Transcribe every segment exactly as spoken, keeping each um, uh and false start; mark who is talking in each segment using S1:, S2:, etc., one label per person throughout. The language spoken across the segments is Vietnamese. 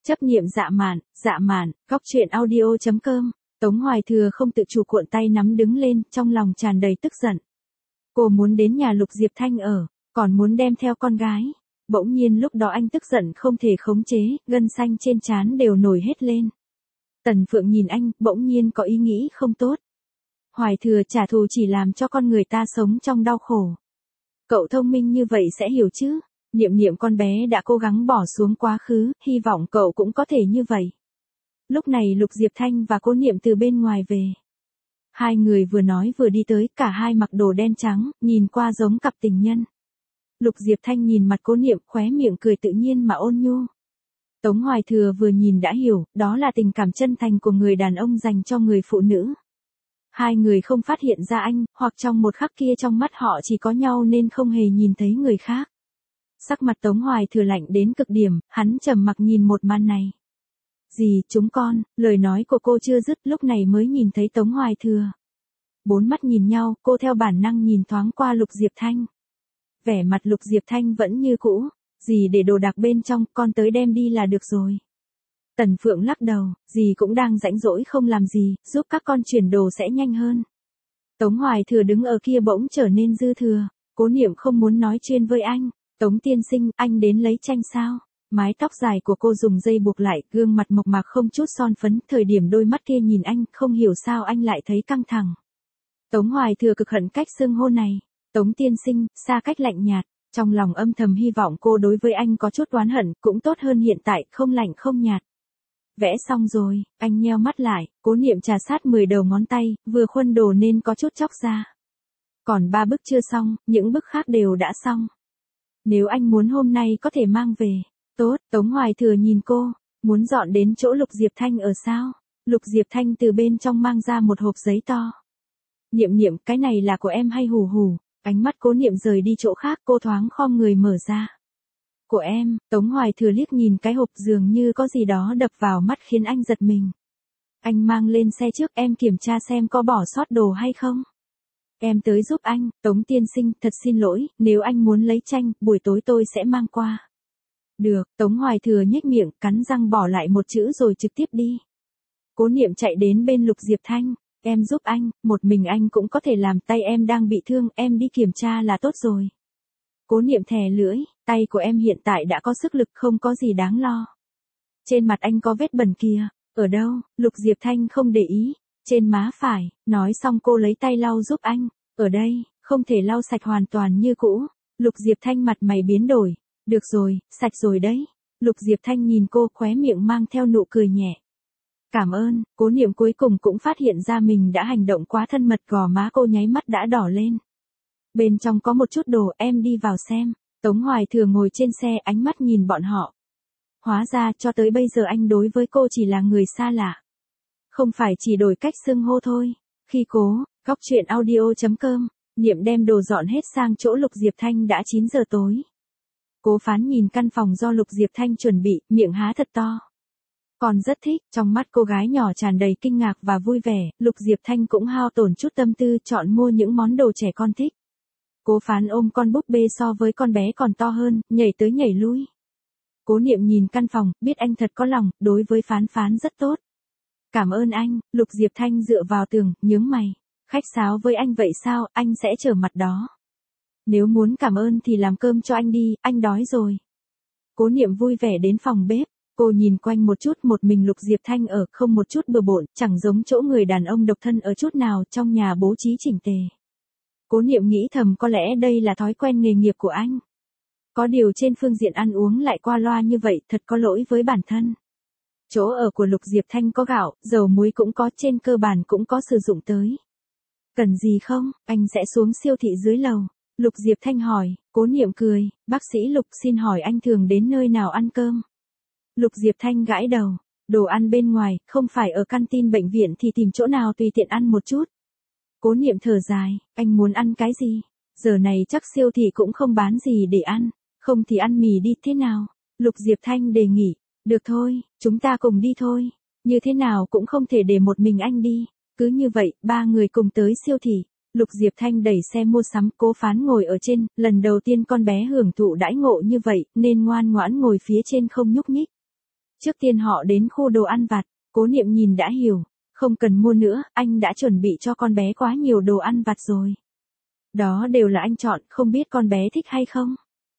S1: Chấp niệm dạ mạn, dạ mạn, góc truyện audio chấm com. Tống Hoài Thừa không tự chủ cuộn tay nắm đứng lên, trong lòng tràn đầy tức giận. Cô muốn đến nhà Lục Diệp Thanh ở, còn muốn đem theo con gái. Bỗng nhiên lúc đó anh tức giận không thể khống chế, gân xanh trên trán đều nổi hết lên. Tần Phượng nhìn anh, bỗng nhiên có ý nghĩ không tốt. Hoài Thừa, trả thù chỉ làm cho con người ta sống trong đau khổ. Cậu thông minh như vậy sẽ hiểu chứ. Niệm Niệm con bé đã cố gắng bỏ xuống quá khứ, hy vọng cậu cũng có thể như vậy. Lúc này Lục Diệp Thanh và Cố Niệm từ bên ngoài về. Hai người vừa nói vừa đi tới, cả hai mặc đồ đen trắng, nhìn qua giống cặp tình nhân. Lục Diệp Thanh nhìn mặt Cố Niệm, khóe miệng cười tự nhiên mà ôn nhu. Tống Hoài Thừa vừa nhìn đã hiểu, đó là tình cảm chân thành của người đàn ông dành cho người phụ nữ. Hai người không phát hiện ra anh, hoặc trong một khắc kia trong mắt họ chỉ có nhau nên không hề nhìn thấy người khác. Sắc mặt Tống Hoài Thừa lạnh đến cực điểm, hắn trầm mặc nhìn một màn này. Dì, chúng con, lời nói của cô chưa dứt lúc này mới nhìn thấy Tống Hoài Thừa. Bốn mắt nhìn nhau, cô theo bản năng nhìn thoáng qua Lục Diệp Thanh. Vẻ mặt Lục Diệp Thanh vẫn như cũ, dì để đồ đạc bên trong, con tới đem đi là được rồi. Tần Phượng lắc đầu, dì cũng đang rãnh rỗi không làm gì, giúp các con chuyển đồ sẽ nhanh hơn. Tống Hoài Thừa đứng ở kia bỗng trở nên dư thừa, Cố Niệm không muốn nói chuyện với anh. Tống tiên sinh, anh đến lấy tranh sao? Mái tóc dài của cô dùng dây buộc lại, gương mặt mộc mạc không chút son phấn, thời điểm đôi mắt kia nhìn anh, không hiểu sao anh lại thấy căng thẳng. Tống Hoài Thừa cực hận cách xưng hô này. Tống tiên sinh, xa cách lạnh nhạt, trong lòng âm thầm hy vọng cô đối với anh có chút oán hận, cũng tốt hơn hiện tại, không lạnh không nhạt. Vẽ xong rồi, anh nheo mắt lại, Cố Niệm trà sát mười đầu ngón tay, vừa khuân đồ nên có chút chóc ra. Còn ba bức chưa xong, những bức khác đều đã xong. Nếu anh muốn hôm nay có thể mang về. Tốt, Tống Hoài Thừa nhìn cô, muốn dọn đến chỗ Lục Diệp Thanh ở sao? Lục Diệp Thanh từ bên trong mang ra một hộp giấy to. Niệm Niệm, cái này là của em hay hù hù? Ánh mắt Cố Niệm rời đi chỗ khác, cô thoáng khom người mở ra. Của em, Tống Hoài Thừa liếc nhìn cái hộp dường như có gì đó đập vào mắt khiến anh giật mình. Anh mang lên xe trước, em kiểm tra xem có bỏ sót đồ hay không. Em tới giúp anh, Tống tiên sinh, thật xin lỗi, nếu anh muốn lấy tranh, buổi tối tôi sẽ mang qua. Được, Tống Hoài Thừa nhếch miệng, cắn răng bỏ lại một chữ rồi trực tiếp đi. Cố Niệm chạy đến bên Lục Diệp Thanh, em giúp anh, một mình anh cũng có thể làm, tay em đang bị thương, em đi kiểm tra là tốt rồi. Cố Niệm thè lưỡi, tay của em hiện tại đã có sức lực, không có gì đáng lo. Trên mặt anh có vết bẩn kìa, ở đâu? Lục Diệp Thanh không để ý. Trên má phải, nói xong cô lấy tay lau giúp anh, ở đây, không thể lau sạch hoàn toàn như cũ. Lục Diệp Thanh mặt mày biến đổi, được rồi, sạch rồi đấy. Lục Diệp Thanh nhìn cô, khóe miệng mang theo nụ cười nhẹ. Cảm ơn. Cố Niệm cuối cùng cũng phát hiện ra mình đã hành động quá thân mật, gò má cô nháy mắt đã đỏ lên. Bên trong có một chút đồ, em đi vào xem. Tống Hoài Thừa ngồi trên xe, ánh mắt nhìn bọn họ. Hóa ra cho tới bây giờ anh đối với cô chỉ là người xa lạ. Không phải chỉ đổi cách xưng hô thôi. Khi Cố, góc truyện audio chấm com, Niệm đem đồ dọn hết sang chỗ Lục Diệp Thanh đã chín giờ tối. Cố Phán nhìn căn phòng do Lục Diệp Thanh chuẩn bị, miệng há thật to. Còn rất thích, trong mắt cô gái nhỏ tràn đầy kinh ngạc và vui vẻ, Lục Diệp Thanh cũng hao tổn chút tâm tư chọn mua những món đồ trẻ con thích. Cố Phán ôm con búp bê so với con bé còn to hơn, nhảy tới nhảy lui. Cố Niệm nhìn căn phòng, biết anh thật có lòng, đối với Phán Phán rất tốt. Cảm ơn anh. Lục Diệp Thanh dựa vào tường, nhướng mày. Khách sáo với anh vậy sao, anh sẽ trở mặt đó. Nếu muốn cảm ơn thì làm cơm cho anh đi, anh đói rồi. Cố Niệm vui vẻ đến phòng bếp, cô nhìn quanh một chút, một mình Lục Diệp Thanh ở, không một chút bừa bộn, chẳng giống chỗ người đàn ông độc thân ở chút nào, trong nhà bố trí chỉnh tề. Cố Niệm nghĩ thầm có lẽ đây là thói quen nghề nghiệp của anh. Có điều trên phương diện ăn uống lại qua loa như vậy, thật có lỗi với bản thân. Chỗ ở của Lục Diệp Thanh có gạo, dầu muối cũng có, trên cơ bản cũng có sử dụng tới. Cần gì không, anh sẽ xuống siêu thị dưới lầu. Lục Diệp Thanh hỏi. Cố Niệm cười, bác sĩ Lục, xin hỏi anh thường đến nơi nào ăn cơm? Lục Diệp Thanh gãi đầu, đồ ăn bên ngoài, không phải ở canteen bệnh viện thì tìm chỗ nào tùy tiện ăn một chút. Cố Niệm thở dài, anh muốn ăn cái gì? Giờ này chắc siêu thị cũng không bán gì để ăn, không thì ăn mì đi, thế nào? Lục Diệp Thanh đề nghị. Được thôi, chúng ta cùng đi thôi. Như thế nào cũng không thể để một mình anh đi. Cứ như vậy, ba người cùng tới siêu thị. Lục Diệp Thanh đẩy xe mua sắm, Cố Phán ngồi ở trên, lần đầu tiên con bé hưởng thụ đãi ngộ như vậy, nên ngoan ngoãn ngồi phía trên không nhúc nhích. Trước tiên họ đến khu đồ ăn vặt, Cố Niệm nhìn đã hiểu, không cần mua nữa, anh đã chuẩn bị cho con bé quá nhiều đồ ăn vặt rồi. Đó đều là anh chọn, không biết con bé thích hay không.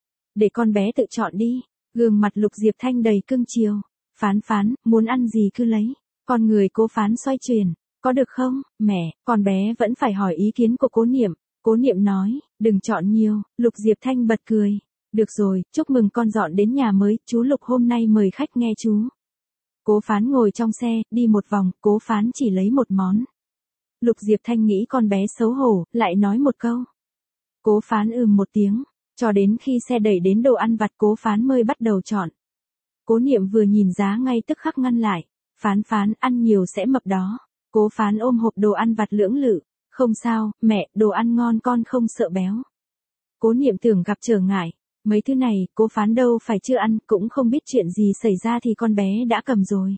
S1: Để con bé tự chọn đi. Gương mặt Lục Diệp Thanh đầy cưng chiều. Phán Phán, muốn ăn gì cứ lấy. Con người Cố Phán xoay chuyển. Có được không, mẹ, con bé vẫn phải hỏi ý kiến của Cố Niệm. Cố Niệm nói, đừng chọn nhiều. Lục Diệp Thanh bật cười. Được rồi, chúc mừng con dọn đến nhà mới, chú Lục hôm nay mời khách nghe chú. Cố Phán ngồi trong xe, đi một vòng, Cố Phán chỉ lấy một món. Lục Diệp Thanh nghĩ con bé xấu hổ, lại nói một câu. Cố Phán ừm một tiếng, cho đến khi xe đẩy đến đồ ăn vặt Cố Phán mới bắt đầu chọn. Cố Niệm vừa nhìn giá ngay tức khắc ngăn lại. Phán Phán, ăn nhiều sẽ mập đó. Cố Phán ôm hộp đồ ăn vặt lưỡng lự. Không sao, mẹ, đồ ăn ngon con không sợ béo. Cố Niệm tưởng gặp trở ngại. Mấy thứ này, Cố Phán đâu phải chưa ăn, cũng không biết chuyện gì xảy ra thì con bé đã cầm rồi.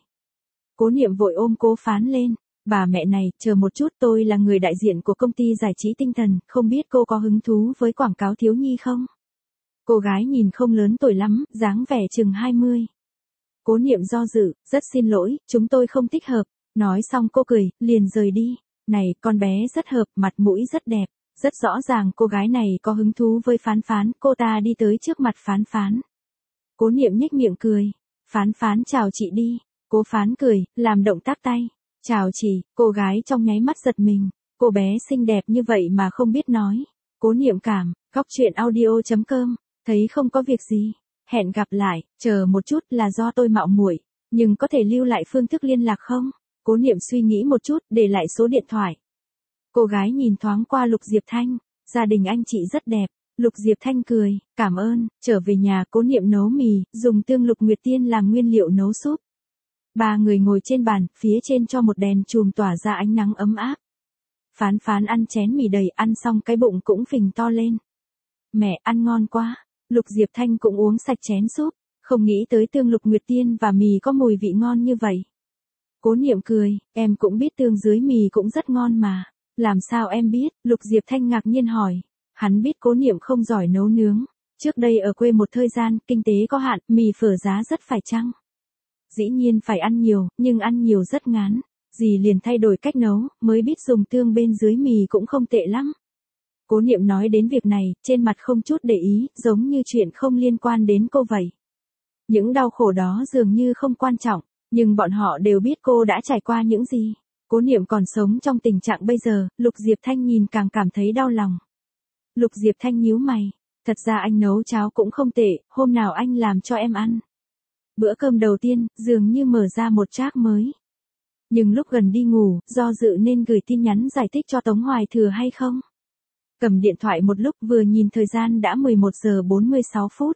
S1: Cố Niệm vội ôm Cố Phán lên. Bà mẹ này, chờ một chút, tôi là người đại diện của công ty giải trí tinh thần, không biết cô có hứng thú với quảng cáo thiếu nhi không? Cô gái nhìn không lớn tuổi lắm, dáng vẻ chừng hai mươi. Cố Niệm do dự, rất xin lỗi, chúng tôi không thích hợp. Nói xong cô cười, liền rời đi. Này, con bé rất hợp, mặt mũi rất đẹp. Rất rõ ràng cô gái này có hứng thú với Phán Phán, cô ta đi tới trước mặt Phán Phán. Cố Niệm nhếch miệng cười. Phán Phán chào chị đi. Cố Phán cười, làm động tác tay. Chào chị, cô gái trong nháy mắt giật mình. Cô bé xinh đẹp như vậy mà không biết nói. Cố Niệm cảm, góc truyện audio chấm com, thấy không có việc gì. Hẹn gặp lại, chờ một chút là do tôi mạo muội, nhưng có thể lưu lại phương thức liên lạc không? Cố Niệm suy nghĩ một chút, để lại số điện thoại. Cô gái nhìn thoáng qua Lục Diệp Thanh, gia đình anh chị rất đẹp. Lục Diệp Thanh cười, cảm ơn, trở về nhà Cố Niệm nấu mì, dùng tương Lục Nguyệt Tiên làm nguyên liệu nấu súp. Ba người ngồi trên bàn, phía trên cho một đèn chùm tỏa ra ánh nắng ấm áp. Phán Phán ăn chén mì đầy, ăn xong cái bụng cũng phình to lên. Mẹ, ăn ngon quá. Lục Diệp Thanh cũng uống sạch chén súp, không nghĩ tới tương Lục Nguyệt Tiên và mì có mùi vị ngon như vậy. Cố Niệm cười, em cũng biết tương dưới mì cũng rất ngon mà. Làm sao em biết? Lục Diệp Thanh ngạc nhiên hỏi. Hắn biết Cố Niệm không giỏi nấu nướng. Trước đây ở quê một thời gian, kinh tế có hạn, mì phở giá rất phải chăng. Dĩ nhiên phải ăn nhiều, nhưng ăn nhiều rất ngán. Dì liền thay đổi cách nấu, mới biết dùng tương bên dưới mì cũng không tệ lắm. Cố Niệm nói đến việc này, trên mặt không chút để ý, giống như chuyện không liên quan đến cô vậy. Những đau khổ đó dường như không quan trọng, nhưng bọn họ đều biết cô đã trải qua những gì. Cố Niệm còn sống trong tình trạng bây giờ, Lục Diệp Thanh nhìn càng cảm thấy đau lòng. Lục Diệp Thanh nhíu mày, thật ra anh nấu cháo cũng không tệ, hôm nào anh làm cho em ăn. Bữa cơm đầu tiên, dường như mở ra một trác mới. Nhưng lúc gần đi ngủ, do dự nên gửi tin nhắn giải thích cho Tống Hoài Thừa hay không. Cầm điện thoại một lúc vừa nhìn thời gian đã mười một giờ bốn mươi sáu phút.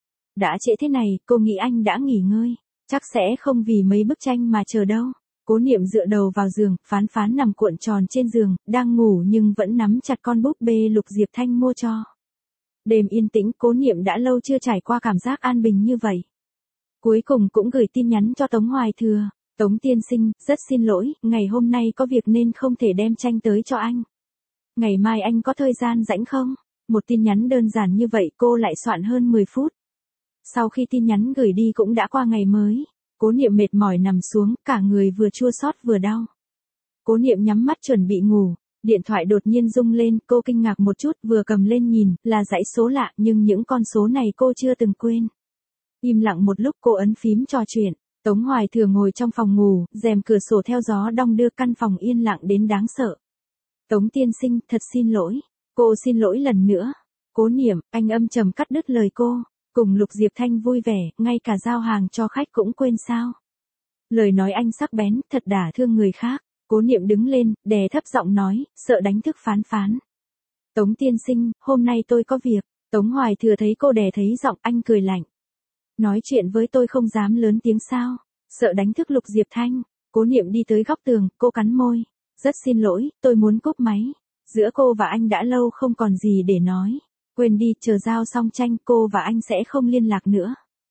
S1: Đã trễ thế này, cô nghĩ anh đã nghỉ ngơi. Chắc sẽ không vì mấy bức tranh mà chờ đâu. Cố Niệm dựa đầu vào giường, Phán Phán nằm cuộn tròn trên giường, đang ngủ nhưng vẫn nắm chặt con búp bê Lục Diệp Thanh mua cho. Đêm yên tĩnh, Cố Niệm đã lâu chưa trải qua cảm giác an bình như vậy. Cuối cùng cũng gửi tin nhắn cho Tống Hoài Thừa. Tống tiên sinh, rất xin lỗi, ngày hôm nay có việc nên không thể đem tranh tới cho anh. Ngày mai anh có thời gian rảnh không? Một tin nhắn đơn giản như vậy cô lại soạn hơn mười phút. Sau khi tin nhắn gửi đi cũng đã qua ngày mới. Cố Niệm mệt mỏi nằm xuống, cả người vừa chua xót vừa đau. Cố Niệm nhắm mắt chuẩn bị ngủ, điện thoại đột nhiên rung lên, cô kinh ngạc một chút, vừa cầm lên nhìn, là dãy số lạ, nhưng những con số này cô chưa từng quên. Im lặng một lúc cô ấn phím trò chuyện. Tống Hoài Thừa ngồi trong phòng ngủ, rèm cửa sổ theo gió đong đưa, căn phòng yên lặng đến đáng sợ. Tống tiên sinh, thật xin lỗi. Cô xin lỗi lần nữa. Cố Niệm, anh âm trầm cắt đứt lời cô. Cùng Lục Diệp Thanh vui vẻ, ngay cả giao hàng cho khách cũng quên sao. Lời nói anh sắc bén, thật đả thương người khác. Cố Niệm đứng lên, đè thấp giọng nói, sợ đánh thức Phán Phán. Tống tiên sinh, hôm nay tôi có việc. Tống Hoài Thừa thấy cô đè thấy giọng, anh cười lạnh. Nói chuyện với tôi không dám lớn tiếng sao? Sợ đánh thức Lục Diệp Thanh. Cố Niệm đi tới góc tường, cô cắn môi. Rất xin lỗi, tôi muốn cúp máy. Giữa cô và anh đã lâu không còn gì để nói. Quên đi, chờ giao xong tranh cô và anh sẽ không liên lạc nữa.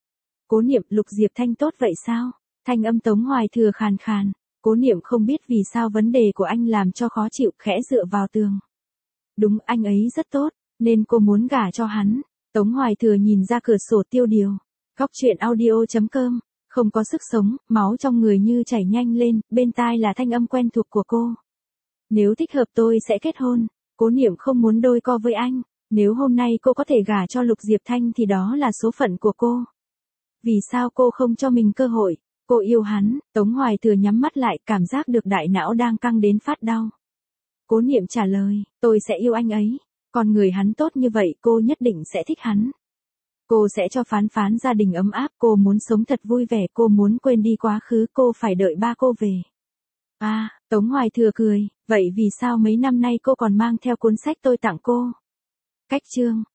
S1: Cố Niệm, Lục Diệp Thanh tốt vậy sao? Thanh âm Tống Hoài Thừa khàn khàn. Cố Niệm không biết vì sao vấn đề của anh làm cho khó chịu, khẽ dựa vào tường. Đúng, anh ấy rất tốt, nên cô muốn gả cho hắn. Tống Hoài Thừa nhìn ra cửa sổ tiêu điều. Góc truyện audio chấm com không có sức sống, máu trong người như chảy nhanh lên, bên tai là thanh âm quen thuộc của cô. Nếu thích hợp tôi sẽ kết hôn, Cố Niệm không muốn đôi co với anh, nếu hôm nay cô có thể gả cho Lục Diệp Thanh thì đó là số phận của cô. Vì sao cô không cho mình cơ hội? Cô yêu hắn, Tống Hoài Thừa nhắm mắt lại, cảm giác được đại não đang căng đến phát đau. Cố Niệm trả lời, tôi sẽ yêu anh ấy, con người hắn tốt như vậy cô nhất định sẽ thích hắn. Cô sẽ cho Phán Phán gia đình ấm áp, cô muốn sống thật vui vẻ, cô muốn quên đi quá khứ, cô phải đợi ba cô về. À, Tống Hoài Thừa cười, vậy vì sao mấy năm nay cô còn mang theo cuốn sách tôi tặng cô? Cách chương